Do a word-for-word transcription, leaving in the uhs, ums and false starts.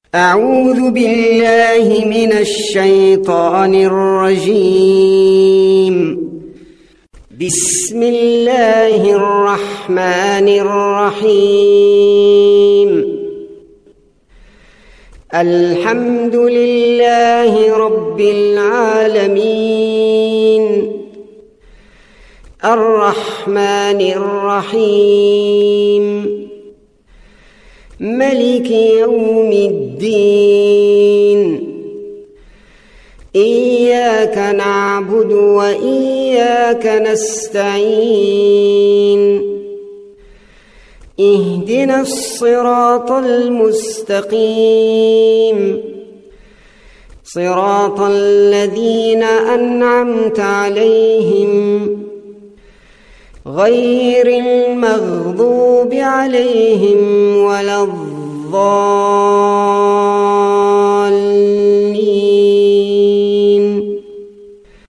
أعوذ بالله من الشيطان الرجيم. بسم الله الرحمن الرحيم. الحمد لله رب العالمين، الرحمن الرحيم، ملك يوم الدين. إياك نعبد وإياك نستعين. اهدنا الصراط المستقيم، صراط الذين أنعمت عليهم غير المغضوب عليهم ولا الضالين.